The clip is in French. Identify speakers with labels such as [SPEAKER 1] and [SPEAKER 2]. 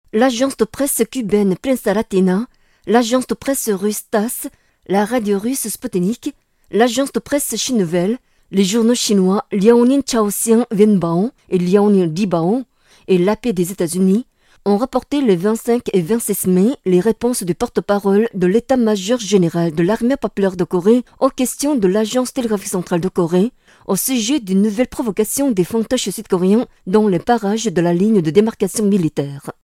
[SPEAKER 1] l'agence de presse cubaine Prensa Latina, l'agence de presse russe TASS, la radio russe Sputnik, l'agence de presse Chine Nouvelle, les journaux chinois Liaoning Chaoxiang Wenbao et Liaoning Libao et l'AP des États-Unis ont rapporté le 25 et 26 mai les réponses du porte-parole de l'état-major général de l'armée populaire de Corée aux questions de l'agence télégraphique centrale de Corée au sujet d'une nouvelle provocation des fantoches sud-coréens dans les parages de la ligne de démarcation militaire.